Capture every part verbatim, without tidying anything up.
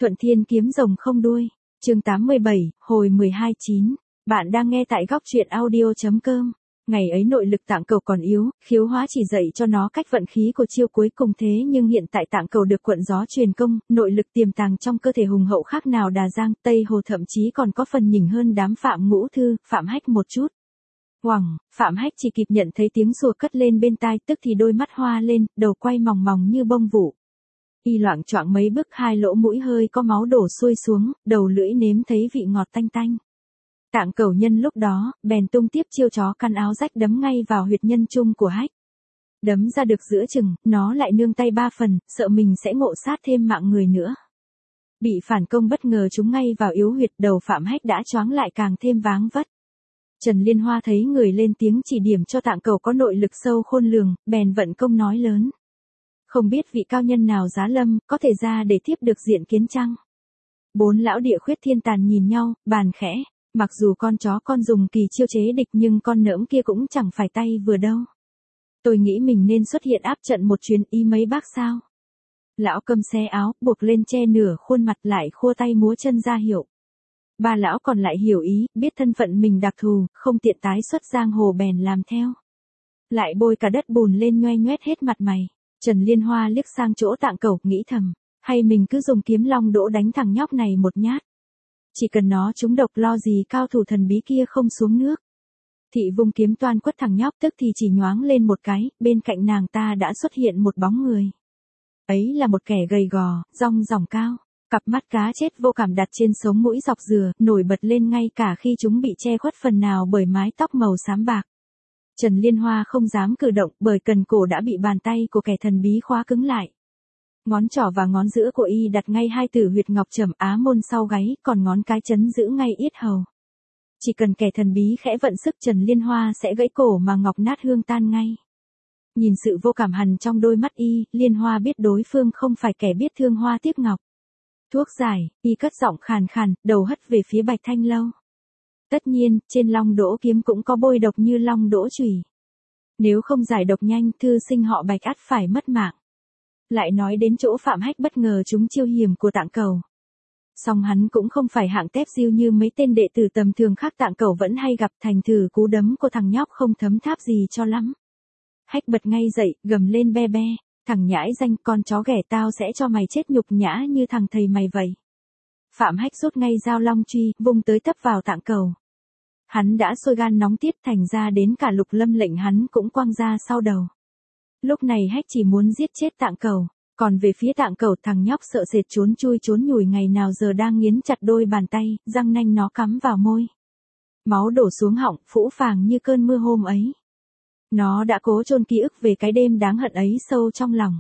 Thuận Thiên kiếm rồng không đuôi. Chương tám mươi bảy, hồi mười hai chín. Bạn đang nghe tại góc truyện audio chấm com. Ngày ấy nội lực Tạng Cầu còn yếu, khiếu hóa chỉ dạy cho nó cách vận khí của chiêu cuối cùng, thế nhưng hiện tại Tạng Cầu được Quận Gió truyền công, nội lực tiềm tàng trong cơ thể hùng hậu khác nào Đà Giang, Tây Hồ, thậm chí còn có phần nhỉnh hơn đám Phạm Ngũ Thư, Phạm Hách một chút. Hoằng, Phạm Hách chỉ kịp nhận thấy tiếng sủa cất lên bên tai, tức thì đôi mắt hoa lên, đầu quay mòng mòng như bông vụ. Y loạng choạng mấy bước, hai lỗ mũi hơi có máu đổ xuôi xuống, đầu lưỡi nếm thấy vị ngọt tanh tanh. Tạng Cầu nhân lúc đó, bèn tung tiếp chiêu chó căn áo rách đấm ngay vào huyệt nhân trung của Hách. Đấm ra được giữa chừng, nó lại nương tay ba phần, sợ mình sẽ ngộ sát thêm mạng người nữa. Bị phản công bất ngờ trúng ngay vào yếu huyệt, đầu Phạm Hách đã choáng lại càng thêm váng vất. Trần Liên Hoa thấy người lên tiếng chỉ điểm cho Tạng Cầu có nội lực sâu khôn lường, bèn vận công nói lớn. Không biết vị cao nhân nào giá lâm, có thể ra để tiếp được diện kiến chăng? Bốn lão địa khuyết thiên tàn nhìn nhau, bàn khẽ. Mặc dù con chó con dùng kỳ chiêu chế địch nhưng con nỡm kia cũng chẳng phải tay vừa đâu. Tôi nghĩ mình nên xuất hiện áp trận một chuyến, ý mấy bác sao? Lão cầm xé áo, buộc lên che nửa khuôn mặt, lại khua tay múa chân ra hiệu. Ba lão còn lại hiểu ý, biết thân phận mình đặc thù, không tiện tái xuất giang hồ bèn làm theo. Lại bôi cả đất bùn lên nhoe nhoét hết mặt mày. Trần Liên Hoa liếc sang chỗ Tạng Cầu, nghĩ thầm, hay mình cứ dùng kiếm long đỗ đánh thằng nhóc này một nhát. Chỉ cần nó trúng độc, lo gì cao thủ thần bí kia không xuống nước. Thị vung kiếm toan quất thằng nhóc, tức thì chỉ nhoáng lên một cái, bên cạnh nàng ta đã xuất hiện một bóng người. Ấy là một kẻ gầy gò, rong ròng cao, cặp mắt cá chết vô cảm đặt trên sống mũi dọc dừa, nổi bật lên ngay cả khi chúng bị che khuất phần nào bởi mái tóc màu xám bạc. Trần Liên Hoa không dám cử động, bởi cần cổ đã bị bàn tay của kẻ thần bí khóa cứng lại. Ngón trỏ và ngón giữa của y đặt ngay hai tử huyệt ngọc trầm á môn sau gáy, còn ngón cái chấn giữ ngay yết hầu. Chỉ cần kẻ thần bí khẽ vận sức, Trần Liên Hoa sẽ gãy cổ mà ngọc nát hương tan ngay. Nhìn sự vô cảm hằn trong đôi mắt y, Liên Hoa biết đối phương không phải kẻ biết thương hoa tiếc ngọc. Thuốc giải, y cất giọng khàn khàn, đầu hất về phía Bạch Thanh Lâu. Tất nhiên, trên long đỗ kiếm cũng có bôi độc như long đỗ chùy. Nếu không giải độc nhanh, thư sinh họ Bạch ắt phải mất mạng. Lại nói đến chỗ Phạm Hách bất ngờ trúng chiêu hiểm của Tạng Cầu. Song hắn cũng không phải hạng tép diêu như mấy tên đệ tử tầm thường khác, Tạng Cầu vẫn hay gặp, thành thử cú đấm của thằng nhóc không thấm tháp gì cho lắm. Hách bật ngay dậy, gầm lên be be, thằng nhãi danh, con chó ghẻ, tao sẽ cho mày chết nhục nhã như thằng thầy mày vậy. Phạm Hách rút ngay dao long truy, vung tới tấp vào Tạng Cầu. Hắn đã sôi gan nóng tiết, thành ra đến cả Lục Lâm lệnh hắn cũng quăng ra sau đầu. Lúc này Hách chỉ muốn giết chết Tạng Cầu, còn về phía Tạng Cầu, thằng nhóc sợ sệt trốn chui trốn nhủi ngày nào giờ đang nghiến chặt đôi bàn tay, răng nanh nó cắm vào môi. Máu đổ xuống họng, phũ phàng như cơn mưa hôm ấy. Nó đã cố chôn ký ức về cái đêm đáng hận ấy sâu trong lòng.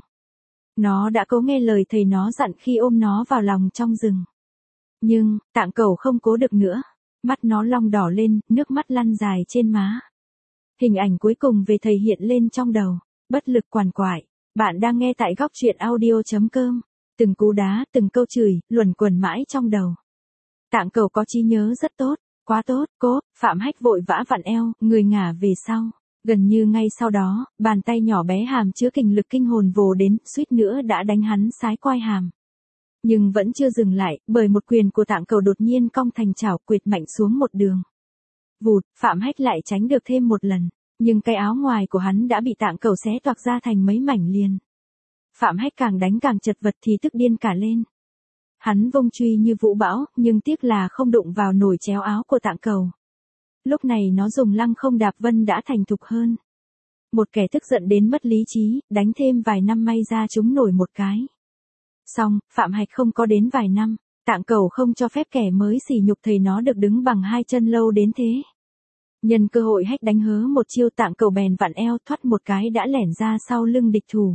Nó đã cố nghe lời thầy nó dặn khi ôm nó vào lòng trong rừng. Nhưng, Tạng Cầu không cố được nữa. Mắt nó long đỏ lên, nước mắt lăn dài trên má. Hình ảnh cuối cùng về thầy hiện lên trong đầu. Bất lực quằn quại. Bạn đang nghe tại góc truyện audio chấm com. Từng cú đá, từng câu chửi, luẩn quẩn mãi trong đầu. Tạng Cầu có trí nhớ rất tốt, quá tốt, cố. Phạm Hách vội vã vặn eo, người ngả về sau. Gần như ngay sau đó, bàn tay nhỏ bé hàm chứa kình lực kinh hồn vồ đến, suýt nữa đã đánh hắn sái quai hàm. Nhưng vẫn chưa dừng lại, bởi một quyền của Tạng Cầu đột nhiên cong thành chảo, quệt mạnh xuống một đường. Vụt, Phạm Hách lại tránh được thêm một lần. Nhưng cái áo ngoài của hắn đã bị Tạng Cầu xé toạc ra thành mấy mảnh liền. Phạm Hách càng đánh càng chật vật thì tức điên cả lên. Hắn vung truy như vũ bão, nhưng tiếc là không đụng vào nổi chéo áo của Tạng Cầu. Lúc này nó dùng lăng không đạp vân đã thành thục hơn. Một kẻ tức giận đến mất lý trí, đánh thêm vài năm may ra chúng nổi một cái. Xong, Phạm Hách không có đến vài năm, Tạng Cầu không cho phép kẻ mới sỉ nhục thầy nó được đứng bằng hai chân lâu đến thế. Nhân cơ hội Hách đánh hớ một chiêu, Tạng Cầu bèn vặn eo, thoát một cái đã lẻn ra sau lưng địch thủ.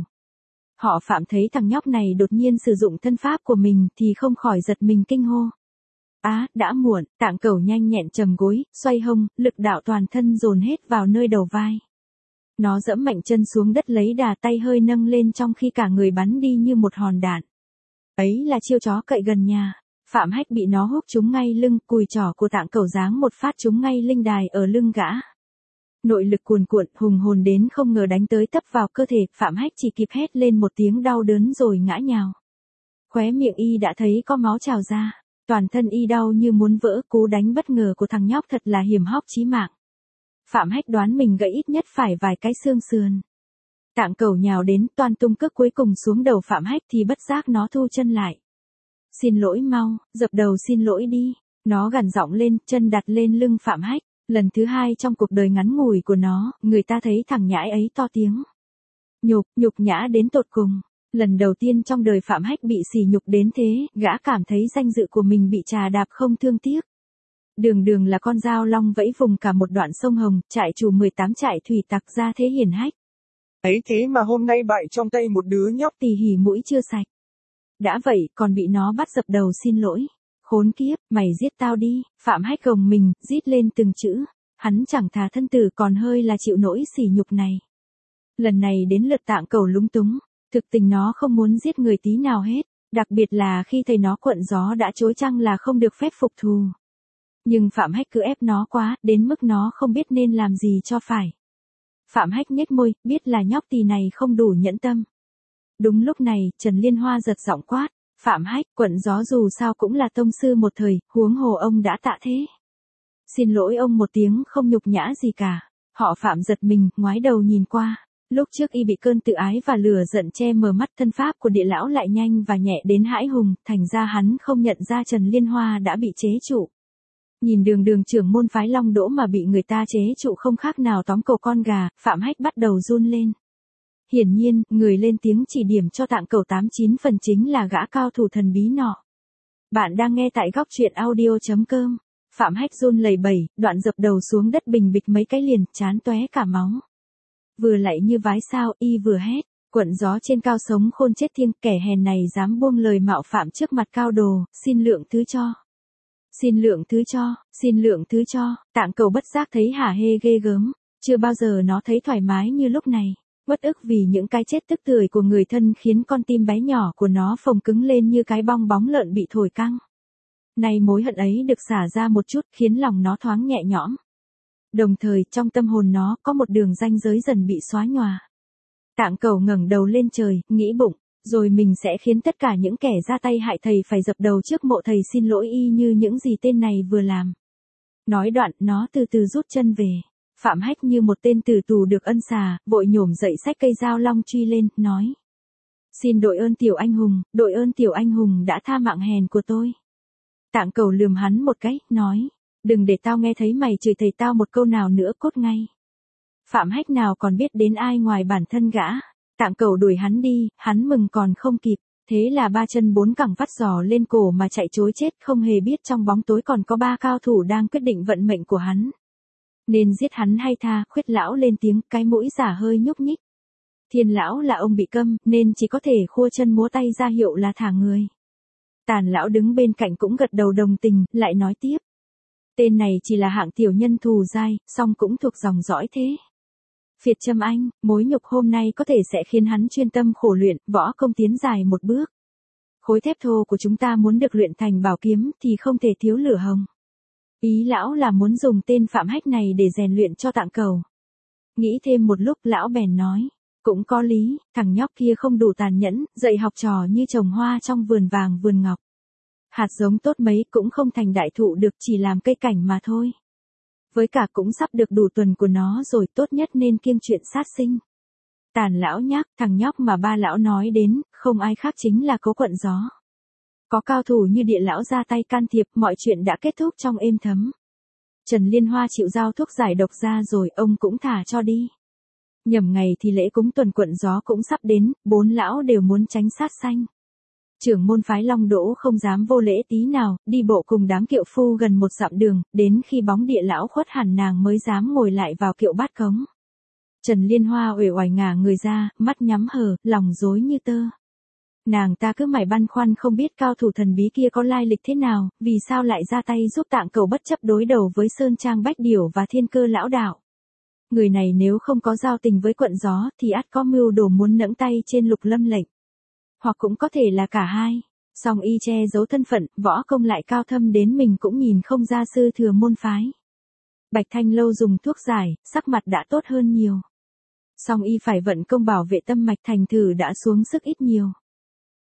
Họ Phạm thấy thằng nhóc này đột nhiên sử dụng thân pháp của mình thì không khỏi giật mình kinh hô. Á, à, đã muộn. Tạng Cầu nhanh nhẹn trầm gối, xoay hông, lực đạo toàn thân dồn hết vào nơi đầu vai. Nó giẫm mạnh chân xuống đất, lấy đà, tay hơi nâng lên trong khi cả người bắn đi như một hòn đạn. Ấy là chiêu chó cậy gần nhà. Phạm Hách bị nó húc trúng ngay lưng, cùi trỏ của Tạng Cầu giáng một phát trúng ngay linh đài ở lưng gã. Nội lực cuồn cuộn, hùng hồn đến không ngờ đánh tới tấp vào cơ thể, Phạm Hách chỉ kịp hét lên một tiếng đau đớn rồi ngã nhào. khóe miệng y đã thấy có máu trào ra. Toàn thân y đau như muốn vỡ, cú đánh bất ngờ của thằng nhóc thật là hiểm hóc chí mạng. Phạm Hách đoán mình gãy ít nhất phải vài cái xương sườn. Tạng Cẩu nhào đến, toan tung cước cuối cùng xuống đầu Phạm Hách thì bất giác nó thu chân lại. Xin lỗi mau, dập đầu xin lỗi đi. Nó gằn giọng lên, chân đặt lên lưng Phạm Hách. Lần thứ hai trong cuộc đời ngắn ngủi của nó, người ta thấy thằng nhãi ấy to tiếng. Nhục, nhục nhã đến tột cùng. Lần đầu tiên trong đời Phạm Hách bị sỉ nhục đến thế, gã cảm thấy danh dự của mình bị trà đạp không thương tiếc. Đường đường là con dao long vẫy vùng cả một đoạn sông Hồng, trại chủ mười tám trại thủy tặc ra thế hiển hách. Ấy thế mà hôm nay bại trong tay một đứa nhóc tì hỉ mũi chưa sạch. Đã vậy, còn bị nó bắt dập đầu xin lỗi. Khốn kiếp, mày giết tao đi. Phạm Hách gồng mình, rít lên từng chữ. Hắn chẳng thà thân tử còn hơi là chịu nỗi sỉ nhục này. Lần này đến lượt Tạng Cẩu lúng túng. Thực tình nó không muốn giết người tí nào hết. Đặc biệt là khi thấy nó quận gió đã chối chăng là không được phép phục thù. Nhưng Phạm Hách cứ ép nó quá, đến mức nó không biết nên làm gì cho phải. Phạm Hách nhếch môi, biết là nhóc tì này không đủ nhẫn tâm. Đúng lúc này, Trần Liên Hoa giật giọng quát. Phạm Hách, quận gió dù sao cũng là tông sư một thời, huống hồ ông đã tạ thế. Xin lỗi ông một tiếng không nhục nhã gì cả. Họ Phạm giật mình, ngoái đầu nhìn qua. Lúc trước y bị cơn tự ái và lửa giận che mờ mắt, thân pháp của địa lão lại nhanh và nhẹ đến hãi hùng, thành ra hắn không nhận ra Trần Liên Hoa đã bị chế trụ. Nhìn đường đường trưởng môn phái Long Đỗ mà bị người ta chế trụ không khác nào tóm cầu con gà, Phạm Hách bắt đầu run lên. Hiển nhiên, người lên tiếng chỉ điểm cho Tạng Cẩu tám chín phần chính là gã cao thủ thần bí nọ. Bạn đang nghe tại góc truyện audio chấm com. Phạm Hách run lẩy bẩy, đoạn dập đầu xuống đất bình bịch mấy cái liền, chán tóe cả máu. Vừa lạy như vái sao, y vừa hét, quận gió trên cao sống khôn chết thiêng, kẻ hèn này dám buông lời mạo phạm trước mặt cao đồ, xin lượng thứ cho. Xin lượng thứ cho, xin lượng thứ cho. Tạng Cẩu bất giác thấy hả hê ghê gớm, chưa bao giờ nó thấy thoải mái như lúc này. Uất ức vì những cái chết tức tưởi của người thân khiến con tim bé nhỏ của nó phồng cứng lên như cái bong bóng lợn bị thổi căng. Nay mối hận ấy được xả ra một chút khiến lòng nó thoáng nhẹ nhõm. Đồng thời trong tâm hồn nó có một đường ranh giới dần bị xóa nhòa. Tạng Cẩu ngẩng đầu lên trời, nghĩ bụng, rồi mình sẽ khiến tất cả những kẻ ra tay hại thầy phải dập đầu trước mộ thầy xin lỗi y như những gì tên này vừa làm. Nói đoạn nó từ từ rút chân về. Phạm Hách như một tên tử tù được ân xà, vội nhổm dậy xách cây dao long truy lên, nói. Xin đội ơn tiểu anh hùng, đội ơn tiểu anh hùng đã tha mạng hèn của tôi. Tạng Cẩu lườm hắn một cái, nói. Đừng để tao nghe thấy mày chửi thầy tao một câu nào nữa cốt ngay. Phạm Hách nào còn biết đến ai ngoài bản thân gã. Tạng Cẩu đuổi hắn đi, hắn mừng còn không kịp. Thế là ba chân bốn cẳng vắt giò lên cổ mà chạy trối chết, không hề biết trong bóng tối còn có ba cao thủ đang quyết định vận mệnh của hắn. Nên giết hắn hay tha, Khuyết lão lên tiếng, cái mũi giả hơi nhúc nhích. Thiên lão là ông bị câm, nên chỉ có thể khua chân múa tay ra hiệu là thả người. Tàn lão đứng bên cạnh cũng gật đầu đồng tình, lại nói tiếp. Tên này chỉ là hạng tiểu nhân thù dai, song cũng thuộc dòng dõi thế. Phiệt Trâm Anh, mối nhục hôm nay có thể sẽ khiến hắn chuyên tâm khổ luyện, võ công tiến dài một bước. Khối thép thô của chúng ta muốn được luyện thành bảo kiếm thì không thể thiếu lửa hồng. Ý lão là muốn dùng tên Phạm Hách này để rèn luyện cho Tạng Cẩu. Nghĩ thêm một lúc lão bèn nói, cũng có lý, thằng nhóc kia không đủ tàn nhẫn, dạy học trò như trồng hoa trong vườn vàng vườn ngọc. Hạt giống tốt mấy cũng không thành đại thụ được, chỉ làm cây cảnh mà thôi. Với cả cũng sắp được đủ tuần của nó rồi, tốt nhất nên kiêng chuyện sát sinh. Tàn lão nhắc, thằng nhóc mà ba lão nói đến, không ai khác chính là Cố Quận Gió. Có cao thủ như địa lão ra tay can thiệp, mọi chuyện đã kết thúc trong êm thấm. Trần Liên Hoa chịu giao thuốc giải độc ra rồi, ông cũng thả cho đi. Nhầm ngày thì lễ cúng tuần Quận Gió cũng sắp đến, bốn lão đều muốn tránh sát sanh. Trưởng môn phái Long Đỗ không dám vô lễ tí nào, đi bộ cùng đám kiệu phu gần một dặm đường, đến khi bóng địa lão khuất hẳn nàng mới dám ngồi lại vào kiệu bát cống. Trần Liên Hoa uể oải ngả người ra, mắt nhắm hờ, lòng rối như tơ. Nàng ta cứ mải băn khoăn không biết cao thủ thần bí kia có lai lịch thế nào, vì sao lại ra tay giúp Tạng Cẩu bất chấp đối đầu với Sơn Trang Bách Điểu và Thiên Cơ lão đạo. Người này nếu không có giao tình với Quận Gió thì ắt có mưu đồ muốn nẫng tay trên Lục Lâm lệnh. Hoặc cũng có thể là cả hai. Song y che giấu thân phận, võ công lại cao thâm đến mình cũng nhìn không ra sư thừa môn phái. Bạch Thanh Lâu dùng thuốc giải, sắc mặt đã tốt hơn nhiều. Song y phải vận công bảo vệ tâm mạch, thành thử đã xuống sức ít nhiều.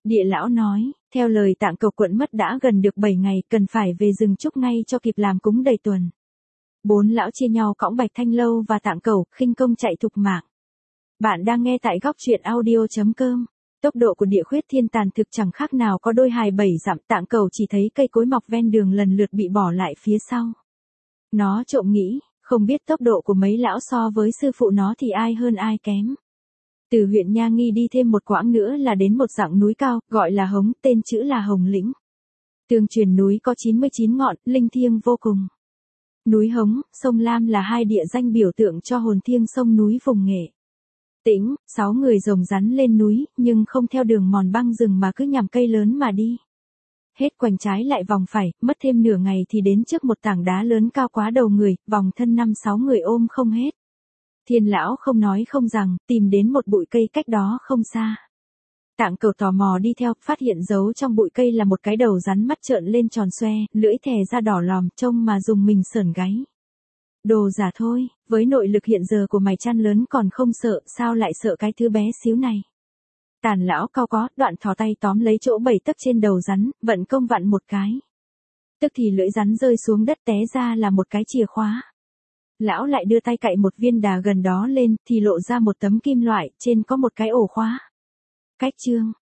Địa lão nói, theo lời Tạng Cầu quận mất đã gần được bảy ngày, cần phải về rừng trúc ngay cho kịp làm cúng đầy tuần. Bốn lão chia nhau cõng Bạch Thanh Lâu và Tạng Cầu, khinh công chạy thục mạng. Bạn đang nghe tại góc truyện audio.com. Tốc độ của Địa Khuyết Thiên tàn thực chẳng khác nào có đôi hài bảy dặm. Tạng Cầu chỉ thấy cây cối mọc ven đường lần lượt bị bỏ lại phía sau. Nó trộm nghĩ, không biết tốc độ của mấy lão so với sư phụ nó thì ai hơn ai kém. Từ huyện Nha Nghi đi thêm một quãng nữa là đến một dặng núi cao, gọi là Hống, tên chữ là Hồng Lĩnh. Tường truyền núi có chín mươi chín ngọn, linh thiêng vô cùng. Núi Hống, sông Lam là hai địa danh biểu tượng cho hồn thiêng sông núi vùng Nghệ Tĩnh. Sáu người rồng rắn lên núi, nhưng không theo đường mòn băng rừng mà cứ nhằm cây lớn mà đi. Hết quanh trái lại vòng phải, mất thêm nửa ngày thì đến trước một tảng đá lớn cao quá đầu người, vòng thân năm sáu người ôm không hết. Thiên lão không nói không rằng, tìm đến một bụi cây cách đó không xa. Tạng Cầu tò mò đi theo, phát hiện giấu trong bụi cây là một cái đầu rắn mắt trợn lên tròn xoe, lưỡi thè ra đỏ lòm, trông mà dùng mình sởn gáy. Đồ giả thôi, với nội lực hiện giờ của mày chăn lớn còn không sợ, sao lại sợ cái thứ bé xíu này. Tàn lão cao có, đoạn thò tay tóm lấy chỗ bảy tấc trên đầu rắn, vận công vặn một cái. Tức thì lưỡi rắn rơi xuống đất, té ra là một cái chìa khóa. Lão lại đưa tay cạy một viên đà gần đó lên, thì lộ ra một tấm kim loại, trên có một cái ổ khóa. Cách chương,